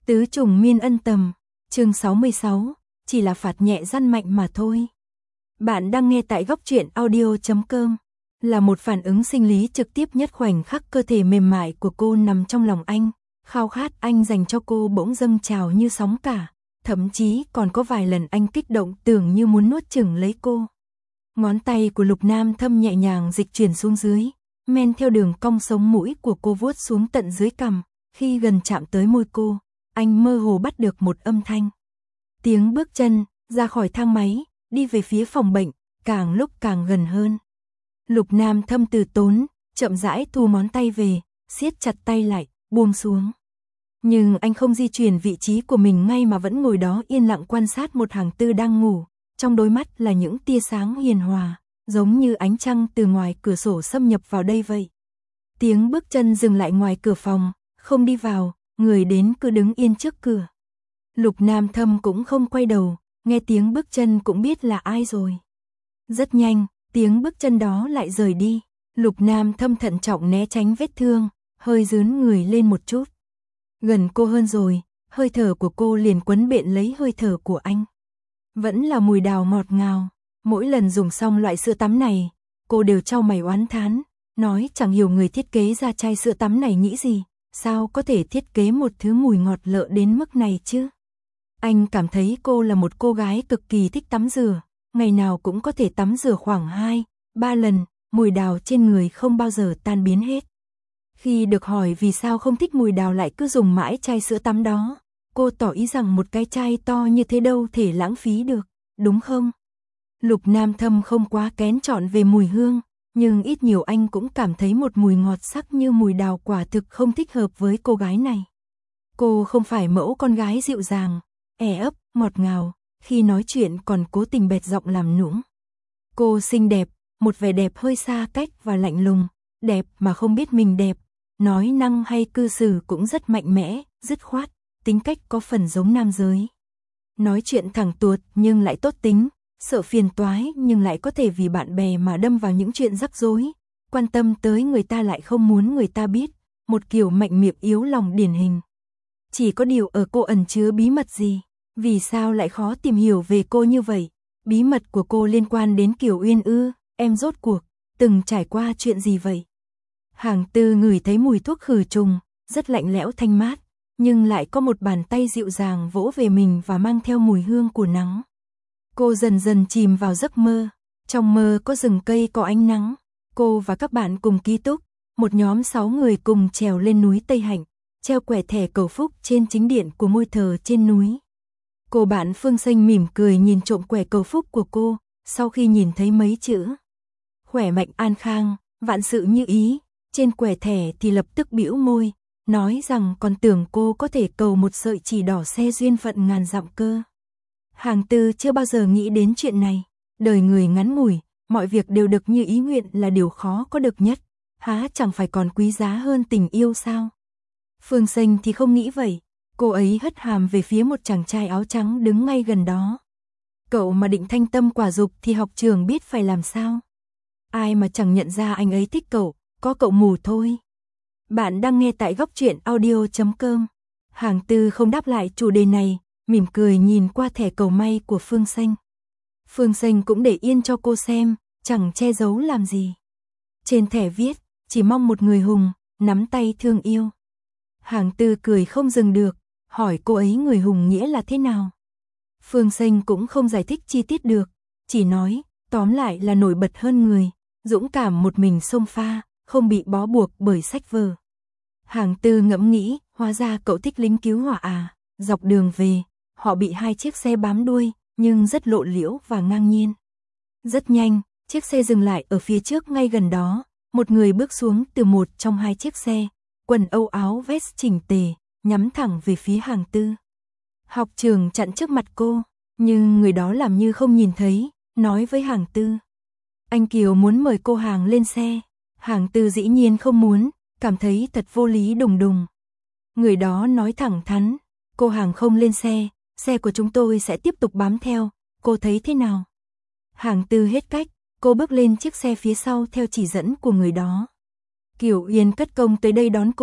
Tứ trùng miên ân tầm, chương 66, chỉ là phạt nhẹ răn mạnh mà thôi. Bạn đang nghe tại góc truyện audio.com, là một phản ứng sinh lý trực tiếp nhất. Khoảnh khắc cơ thể mềm mại của cô nằm trong lòng anh, khao khát anh dành cho cô bỗng dâng trào như sóng cả, thậm chí còn có vài lần anh kích động tưởng như muốn nuốt chửng lấy cô. Ngón tay của Lục Nam Thâm nhẹ nhàng dịch chuyển xuống dưới, men theo đường cong sống mũi của cô vuốt xuống tận dưới cằm, khi gần chạm tới môi cô, anh mơ hồ bắt được một âm thanh. Tiếng bước chân, ra khỏi thang máy, đi về phía phòng bệnh, càng lúc càng gần hơn. Lục Nam Thâm từ tốn, chậm rãi thu ngón tay về, siết chặt tay lại, buông xuống. Nhưng anh không di chuyển vị trí của mình ngay mà vẫn ngồi đó yên lặng quan sát một hàng tư đang ngủ, trong đôi mắt là những tia sáng hiền hòa, giống như ánh trăng từ ngoài cửa sổ xâm nhập vào đây vậy. Tiếng bước chân dừng lại ngoài cửa phòng, không đi vào, người đến cứ đứng yên trước cửa. Lục Nam Thâm cũng không quay đầu, nghe tiếng bước chân cũng biết là ai rồi. Rất nhanh, tiếng bước chân đó lại rời đi. Lục Nam Thâm thận trọng né tránh vết thương, hơi dướn người lên một chút. Gần cô hơn rồi, hơi thở của cô liền quấn bện lấy hơi thở của anh. Vẫn là mùi đào ngọt ngào. Mỗi lần dùng xong loại sữa tắm này, cô đều chau mày oán thán, nói chẳng hiểu người thiết kế ra chai sữa tắm này nghĩ gì, sao có thể thiết kế một thứ mùi ngọt lợ đến mức này chứ. Anh cảm thấy cô là một cô gái cực kỳ thích tắm rửa, ngày nào cũng có thể tắm rửa khoảng 2-3 lần, mùi đào trên người không bao giờ tan biến hết. Khi được hỏi vì sao không thích mùi đào lại cứ dùng mãi chai sữa tắm đó, cô tỏ ý rằng một cái chai to như thế đâu thể lãng phí được, đúng không? Lục Nam Thâm không quá kén chọn về mùi hương, nhưng ít nhiều anh cũng cảm thấy một mùi ngọt sắc như mùi đào quả thực không thích hợp với cô gái này. Cô không phải mẫu con gái dịu dàng, ấp, ngọt ngào, khi nói chuyện còn cố tình bẹt giọng làm nũng. Cô xinh đẹp, một vẻ đẹp hơi xa cách và lạnh lùng, đẹp mà không biết mình đẹp, nói năng hay cư xử cũng rất mạnh mẽ, dứt khoát, tính cách có phần giống nam giới. Nói chuyện thẳng tuột nhưng lại tốt tính, sợ phiền toái nhưng lại có thể vì bạn bè mà đâm vào những chuyện rắc rối, quan tâm tới người ta lại không muốn người ta biết, một kiểu mạnh miệng yếu lòng điển hình. Chỉ có điều ở cô ẩn chứa bí mật gì, vì sao lại khó tìm hiểu về cô như vậy? Bí mật của cô liên quan đến Kiều Uyên ư? Em rốt cuộc từng trải qua chuyện gì vậy? Hàng Tư ngửi thấy mùi thuốc khử trùng, rất lạnh lẽo thanh mát, nhưng lại có một bàn tay dịu dàng vỗ về mình và mang theo mùi hương của nắng. Cô dần dần chìm vào giấc mơ, trong mơ có rừng cây có ánh nắng, cô và các bạn cùng ký túc, một nhóm 6 người cùng trèo lên núi Tây Hạnh, treo quẻ thẻ cầu phúc trên chính điện của ngôi thờ trên núi. Cô bạn Phương Xanh mỉm cười nhìn trộm quẻ cầu phúc của cô, sau khi nhìn thấy mấy chữ khỏe mạnh an khang, vạn sự như ý, trên quẻ thẻ thì lập tức bĩu môi, nói rằng còn tưởng cô có thể cầu một sợi chỉ đỏ xe duyên phận ngàn dặm cơ. Hàng Tư chưa bao giờ nghĩ đến chuyện này, đời người ngắn ngủi, mọi việc đều được như ý nguyện là điều khó có được nhất, há chẳng phải còn quý giá hơn tình yêu sao? Phương Xanh thì không nghĩ vậy, cô ấy hất hàm về phía một chàng trai áo trắng đứng ngay gần đó. Cậu mà định thanh tâm quả dục thì học trường biết phải làm sao? Ai mà chẳng nhận ra anh ấy thích cậu, có cậu mù thôi. Bạn đang nghe tại góc truyện audio.com. Hàng Tư không đáp lại chủ đề này, mỉm cười nhìn qua thẻ cầu may của Phương Xanh. Phương Xanh cũng để yên cho cô xem, chẳng che giấu làm gì. Trên thẻ viết, chỉ mong một người hùng, nắm tay thương yêu. Hàng Tư cười không dừng được, hỏi cô ấy người hùng nghĩa là thế nào. Phương Xanh cũng không giải thích chi tiết được, chỉ nói, tóm lại là nổi bật hơn người, dũng cảm một mình xông pha, không bị bó buộc bởi sách vở. Hàng Tư ngẫm nghĩ, hóa ra cậu thích lính cứu hỏa à. Dọc đường về, họ bị 2 chiếc xe bám đuôi, nhưng rất lộ liễu và ngang nhiên. Rất nhanh, chiếc xe dừng lại ở phía trước ngay gần đó, một người bước xuống từ một trong 2 chiếc xe, quần âu áo vest chỉnh tề, nhắm thẳng về phía Hàng Tư. Học trường chặn trước mặt cô, nhưng người đó làm như không nhìn thấy, nói với Hàng Tư. Anh Kiều muốn mời cô Hàng lên xe. Hàng Tư dĩ nhiên không muốn, cảm thấy thật vô lý đùng đùng. Người đó nói thẳng thắn, cô Hàng không lên xe của chúng tôi sẽ tiếp tục bám theo, cô thấy thế nào? Hàng Tư hết cách, cô bước lên chiếc xe phía sau theo chỉ dẫn của người đó. Kiều Uyên cất công tới đây đón cô,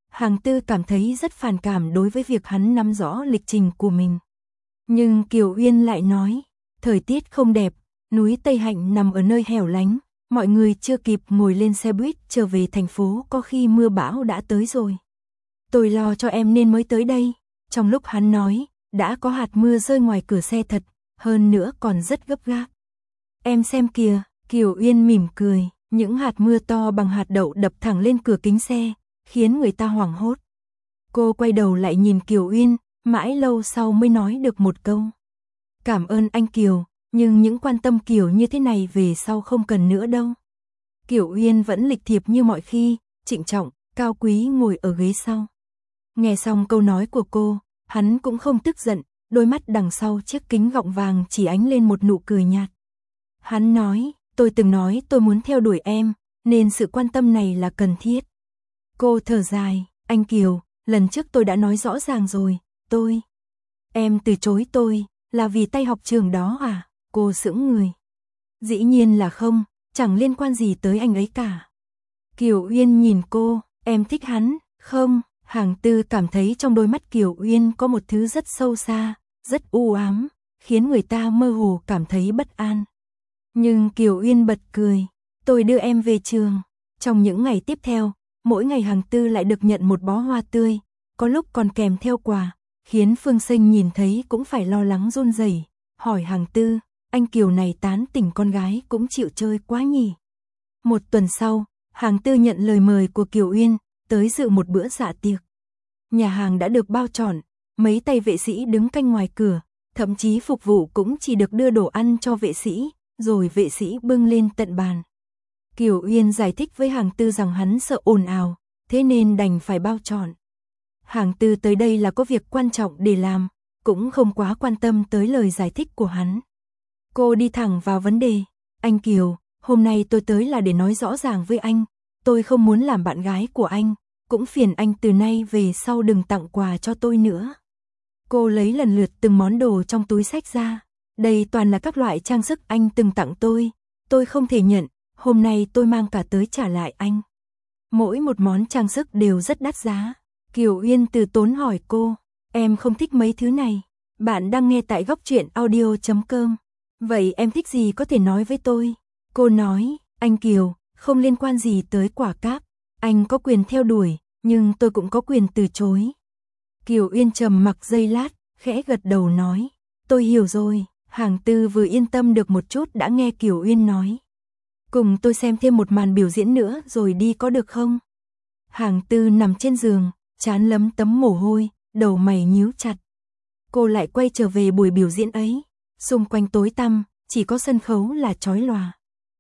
Hàng Tư cảm thấy rất phản cảm đối với việc hắn nắm rõ lịch trình của mình. Nhưng Kiều Uyên lại nói, thời tiết không đẹp, núi Tây Hạnh nằm ở nơi hẻo lánh, mọi người chưa kịp ngồi lên xe buýt trở về thành phố có khi mưa bão đã tới rồi. Tôi lo cho em nên mới tới đây. Trong lúc hắn nói, đã có hạt mưa rơi ngoài cửa xe thật, hơn nữa còn rất gấp gáp. Em xem kìa, Kiều Uyên mỉm cười, những hạt mưa to bằng hạt đậu đập thẳng lên cửa kính xe, khiến người ta hoảng hốt. Cô quay đầu lại nhìn Kiều Uyên, mãi lâu sau mới nói được một câu. Cảm ơn anh Kiều, nhưng những quan tâm kiểu như thế này về sau không cần nữa đâu. Kiều Uyên vẫn lịch thiệp như mọi khi, trịnh trọng, cao quý ngồi ở ghế sau. Nghe xong câu nói của cô, hắn cũng không tức giận, đôi mắt đằng sau chiếc kính gọng vàng chỉ ánh lên một nụ cười nhạt. Hắn nói, tôi từng nói tôi muốn theo đuổi em, nên sự quan tâm này là cần thiết. Cô thở dài, anh Kiều, lần trước tôi đã nói rõ ràng rồi, Em từ chối tôi, là vì tay học trường đó à? Cô sững người. Dĩ nhiên là không, chẳng liên quan gì tới anh ấy cả. Kiều Uyên nhìn cô, em thích hắn, không? Hàng Tư cảm thấy trong đôi mắt Kiều Uyên có một thứ rất sâu xa, rất u ám, khiến người ta mơ hồ cảm thấy bất an. Nhưng Kiều Uyên bật cười, tôi đưa em về trường. Trong những ngày tiếp theo, mỗi ngày Hàng Tư lại được nhận một bó hoa tươi, có lúc còn kèm theo quà, khiến Phương Sinh nhìn thấy cũng phải lo lắng run rẩy, hỏi Hàng Tư, anh Kiều này tán tỉnh con gái cũng chịu chơi quá nhỉ. Một tuần sau, Hàng Tư nhận lời mời của Kiều Uyên, tới dự một bữa dạ tiệc. Nhà hàng đã được bao trọn, mấy tay vệ sĩ đứng canh ngoài cửa, thậm chí phục vụ cũng chỉ được đưa đồ ăn cho vệ sĩ, rồi vệ sĩ bưng lên tận bàn. Kiều Uyên giải thích với Hàng Tư rằng hắn sợ ồn ào, thế nên đành phải bao trọn. Hàng Tư tới đây là có việc quan trọng để làm, cũng không quá quan tâm tới lời giải thích của hắn. Cô đi thẳng vào vấn đề, anh Kiều, hôm nay tôi tới là để nói rõ ràng với anh, tôi không muốn làm bạn gái của anh, cũng phiền anh từ nay về sau đừng tặng quà cho tôi nữa. Cô lấy lần lượt từng món đồ trong túi xách ra, đây toàn là các loại trang sức anh từng tặng tôi không thể nhận, hôm nay tôi mang cả tới trả lại anh. Mỗi một món trang sức đều rất đắt giá. Kiều Uyên từ tốn hỏi cô, em không thích mấy thứ này. Bạn đang nghe tại góc truyện audio.com. Vậy em thích gì có thể nói với tôi? Cô nói, anh Kiều, không liên quan gì tới quả cáp. Anh có quyền theo đuổi, nhưng tôi cũng có quyền từ chối. Kiều Uyên trầm mặc giây lát, khẽ gật đầu nói, tôi hiểu rồi. Hàng Tư vừa yên tâm được một chút đã nghe Kiều Uyên nói, cùng tôi xem thêm một màn biểu diễn nữa rồi đi có được không? Hàng Tư nằm trên giường, trán lấm tấm mồ hôi, đầu mày nhíu chặt. Cô lại quay trở về buổi biểu diễn ấy, xung quanh tối tăm, chỉ có sân khấu là chói lòa.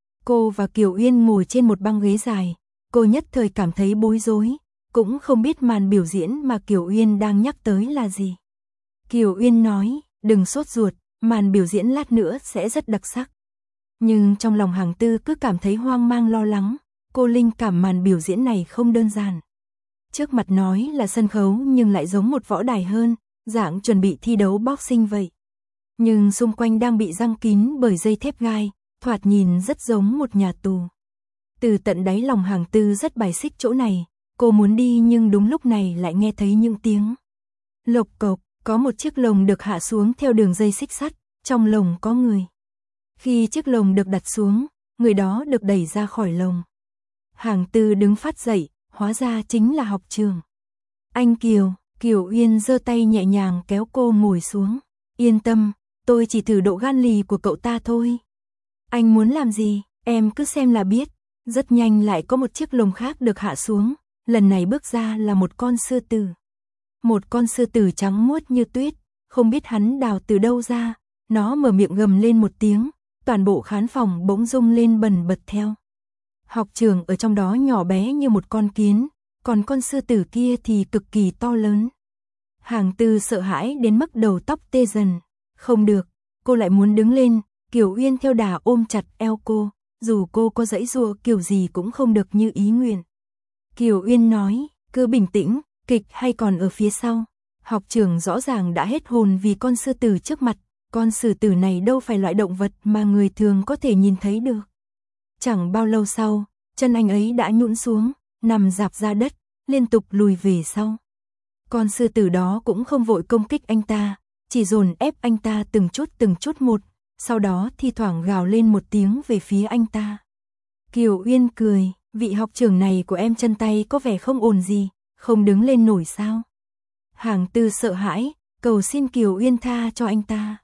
Cô và Kiều Uyên ngồi trên một băng ghế dài, cô nhất thời cảm thấy bối rối, cũng không biết màn biểu diễn mà Kiều Uyên đang nhắc tới là gì. Kiều Uyên nói, đừng sốt ruột, màn biểu diễn lát nữa sẽ rất đặc sắc. Nhưng trong lòng Hàng Tư cứ cảm thấy hoang mang lo lắng, cô linh cảm màn biểu diễn này không đơn giản. Trước mặt nói là sân khấu nhưng lại giống một võ đài hơn, dạng chuẩn bị thi đấu boxing vậy. Nhưng xung quanh đang bị giăng kín bởi dây thép gai, thoạt nhìn rất giống một nhà tù. Từ tận đáy lòng Hàng Tư rất bài xích chỗ này, cô muốn đi nhưng đúng lúc này lại nghe thấy những tiếng lộc cộc, có một chiếc lồng được hạ xuống theo đường dây xích sắt, trong lồng có người. Khi chiếc lồng được đặt xuống, người đó được đẩy ra khỏi lồng. Hàng Tư đứng phát dậy, hóa ra chính là học trường. Anh Kiều, Kiều Uyên giơ tay nhẹ nhàng kéo cô ngồi xuống. Yên tâm, tôi chỉ thử độ gan lì của cậu ta thôi. Anh muốn làm gì, em cứ xem là biết. Rất nhanh lại có một chiếc lồng khác được hạ xuống, lần này bước ra là một con sư tử. Một con sư tử trắng muốt như tuyết, không biết hắn đào từ đâu ra, nó mở miệng gầm lên một tiếng, toàn bộ khán phòng bỗng rung lên bần bật theo. Học trường ở trong đó nhỏ bé như một con kiến, còn con sư tử kia thì cực kỳ to lớn. Hàng Tư sợ hãi đến mức đầu tóc tê dần. Không được, cô lại muốn đứng lên, Kiều Uyên theo đà ôm chặt eo cô, dù cô có giãy giụa kiểu gì cũng không được như ý nguyện. Kiều Uyên nói, cứ bình tĩnh, kịch hay còn ở phía sau. Học trường rõ ràng đã hết hồn vì con sư tử trước mặt, con sư tử này đâu phải loại động vật mà người thường có thể nhìn thấy được. Chẳng bao lâu sau, chân anh ấy đã nhũn xuống, nằm rạp ra đất, liên tục lùi về sau. Con sư tử đó cũng không vội công kích anh ta, chỉ dồn ép anh ta từng chút một, sau đó thi thoảng gào lên một tiếng về phía anh ta. Kiều Uyên cười, vị học trưởng này của em chân tay có vẻ không ổn gì, không đứng lên nổi sao? Hàng Tư sợ hãi, cầu xin Kiều Uyên tha cho anh ta.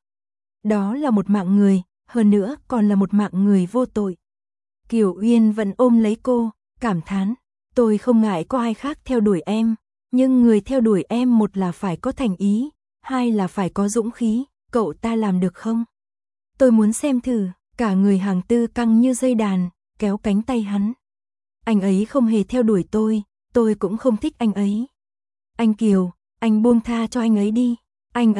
Đó là một mạng người, hơn nữa còn là một mạng người vô tội. Kiều Uyên vẫn ôm lấy cô, cảm thán, tôi không ngại có ai khác theo đuổi em, nhưng người theo đuổi em một là phải có thành ý, hai là phải có dũng khí, cậu ta làm được không? Tôi muốn xem thử, cả người Hàng Tư căng như dây đàn, kéo cánh tay hắn. Anh ấy không hề theo đuổi tôi cũng không thích anh ấy. Anh Kiều, anh buông tha cho anh ấy đi, anh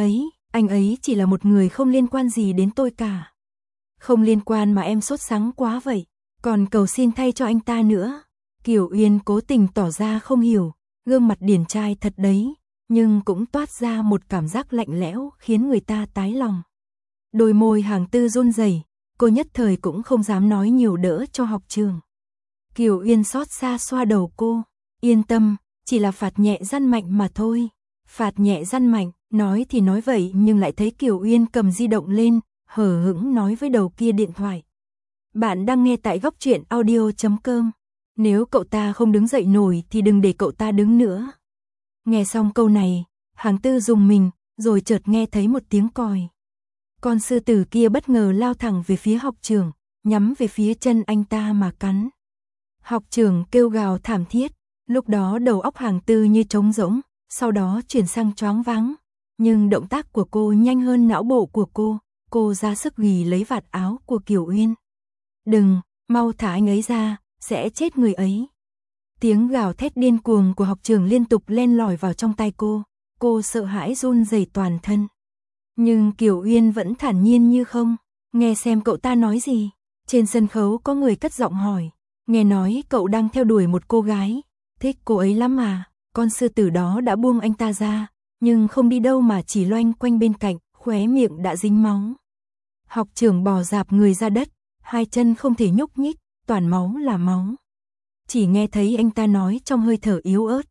ấy chỉ là một người không liên quan gì đến tôi cả. Không liên quan mà em sốt sắng quá vậy, còn cầu xin thay cho anh ta nữa. Kiều Uyên cố tình tỏ ra không hiểu, gương mặt điển trai thật đấy, nhưng cũng toát ra một cảm giác lạnh lẽo khiến người ta tái lòng. Đôi môi Hàng Tư run rẩy, cô nhất thời cũng không dám nói nhiều đỡ cho học trường. Kiều Uyên xót xa xoa đầu cô, yên tâm, chỉ là phạt nhẹ răn mạnh mà thôi. Phạt nhẹ răn mạnh, nói thì nói vậy nhưng lại thấy Kiều Uyên cầm di động lên, hờ hững nói với đầu kia điện thoại. Bạn đang nghe tại góc truyện audio.com. Nếu cậu ta không đứng dậy nổi thì đừng để cậu ta đứng nữa. Nghe xong câu này, Hàng Tư rùng mình, rồi chợt nghe thấy một tiếng còi. Con sư tử kia bất ngờ lao thẳng về phía học trưởng, nhắm về phía chân anh ta mà cắn. Học trưởng kêu gào thảm thiết, lúc đó đầu óc Hàng Tư như trống rỗng, sau đó chuyển sang choáng váng. Nhưng động tác của cô nhanh hơn não bộ của cô ra sức ghì lấy vạt áo của Kiều Uyên. Đừng, mau thả anh ấy ra, sẽ chết người ấy. Tiếng gào thét điên cuồng của học trưởng liên tục len lỏi vào trong tai cô sợ hãi run rẩy toàn thân. Nhưng Kiều Uyên vẫn thản nhiên như không, nghe xem cậu ta nói gì. Trên sân khấu có người cất giọng hỏi, nghe nói cậu đang theo đuổi một cô gái, thích cô ấy lắm à? Con sư tử đó đã buông anh ta ra, nhưng không đi đâu mà chỉ loanh quanh bên cạnh, khóe miệng đã dính máu. Học trưởng bò rạp người ra đất, hai chân không thể nhúc nhích, toàn máu là máu. Chỉ nghe thấy anh ta nói trong hơi thở yếu ớt,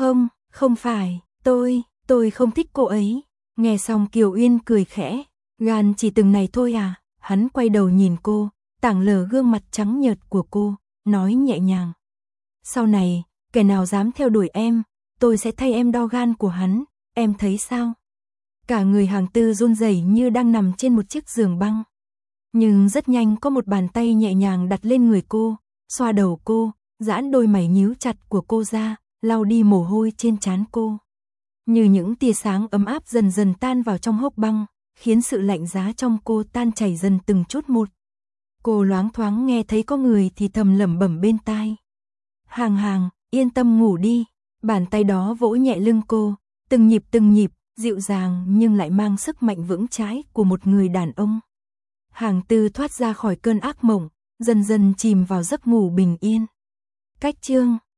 không phải, tôi không thích cô ấy. Nghe xong Kiều Uyên cười khẽ, gan chỉ từng này thôi à? Hắn quay đầu nhìn cô, tảng lờ gương mặt trắng nhợt của cô, nói nhẹ nhàng. Sau này, kẻ nào dám theo đuổi em, tôi sẽ thay em đo gan của hắn, em thấy sao? Cả người Hàng Tư run rẩy như đang nằm trên một chiếc giường băng. Nhưng rất nhanh có một bàn tay nhẹ nhàng đặt lên người cô, xoa đầu cô, giãn đôi mày nhíu chặt của cô ra, lau đi mồ hôi trên trán cô. Như những tia sáng ấm áp dần dần tan vào trong hốc băng, khiến sự lạnh giá trong cô tan chảy dần từng chút một. Cô loáng thoáng nghe thấy có người thì thầm lẩm bẩm bên tai. Hàng, yên tâm ngủ đi. Bàn tay đó vỗ nhẹ lưng cô, từng nhịp, dịu dàng nhưng lại mang sức mạnh vững chãi của một người đàn ông. Hàng Tư thoát ra khỏi cơn ác mộng, dần dần chìm vào giấc ngủ bình yên. Cách chương